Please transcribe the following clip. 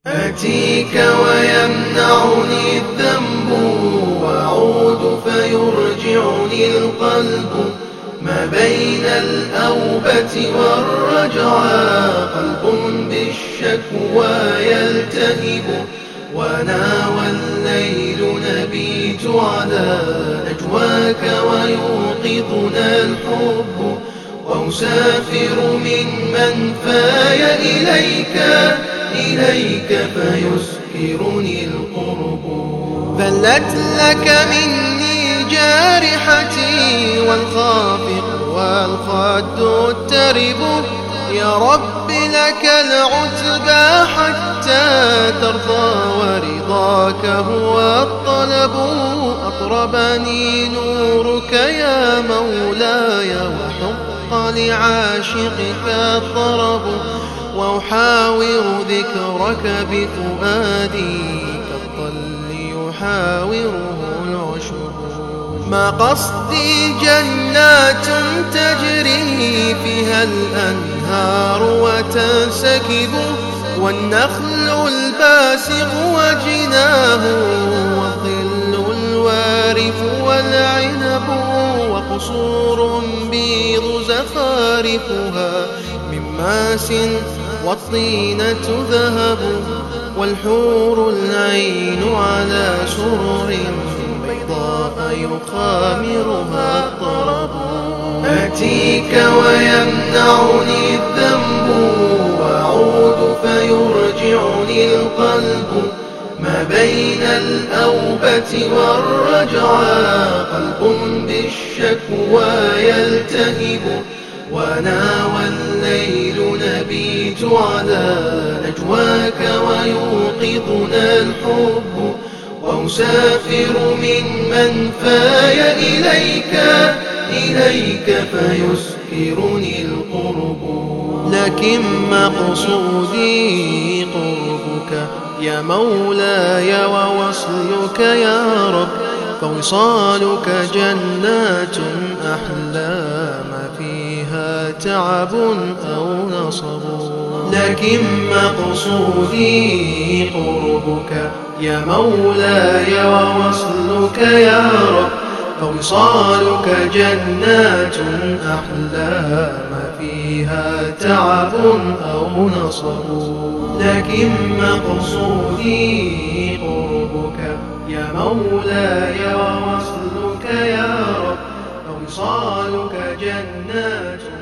آتيك ويمنعني الذنب، وأعود فيرجعني القلب. ما بين الأوبة والرجعى قلب بالشكوى يلتهب. وأنا والليل نبيت على نجواك ويوقظنا الحب. وأسافر من منفاي إليك فيسكرني القرب. بلت لك مني جارحتي والخافق والخد الترب. يا رب لك العتبى حتى ترضى، ورضاك هو الطلب. أطربني نورك يا مولاي، وحق لعاشقك الطرب. وأحاور ذكرك بفؤادي كالطل يحاوره العشب. ما قصدي جنات تجري فيها الأنهار وتنسكب، والنخل الباسق وجناه، والظل الوارف والعنب. وقصور بيض زخارفها من ماس والطينة ذهب. والحور العين على سرر بيضاء يخامرها الطرب. آتيك ويمنعني الذنب، وأعود فيرجعني القلب. ما بين الأوبة والرجعى قلب بالشكوى يلتهب. وأنا والليل نبيت على نجواك ويوقظنا الحب. وأسافر من منفاي إليك فيسكرني القرب. لكن مقصودي قربك يا مولاي، ووصلك يا رب. فوصالك جنات أحلى ما فيها تعب أو نصب. لكن مقصودي قربك يا مولاي، ووصلك يا رب. فوصالك جنات أحلى ما فيها تعب أو نصب. لكن مقصودي قربك يا مولاي، ووصلك يا رب. فوصالك جنات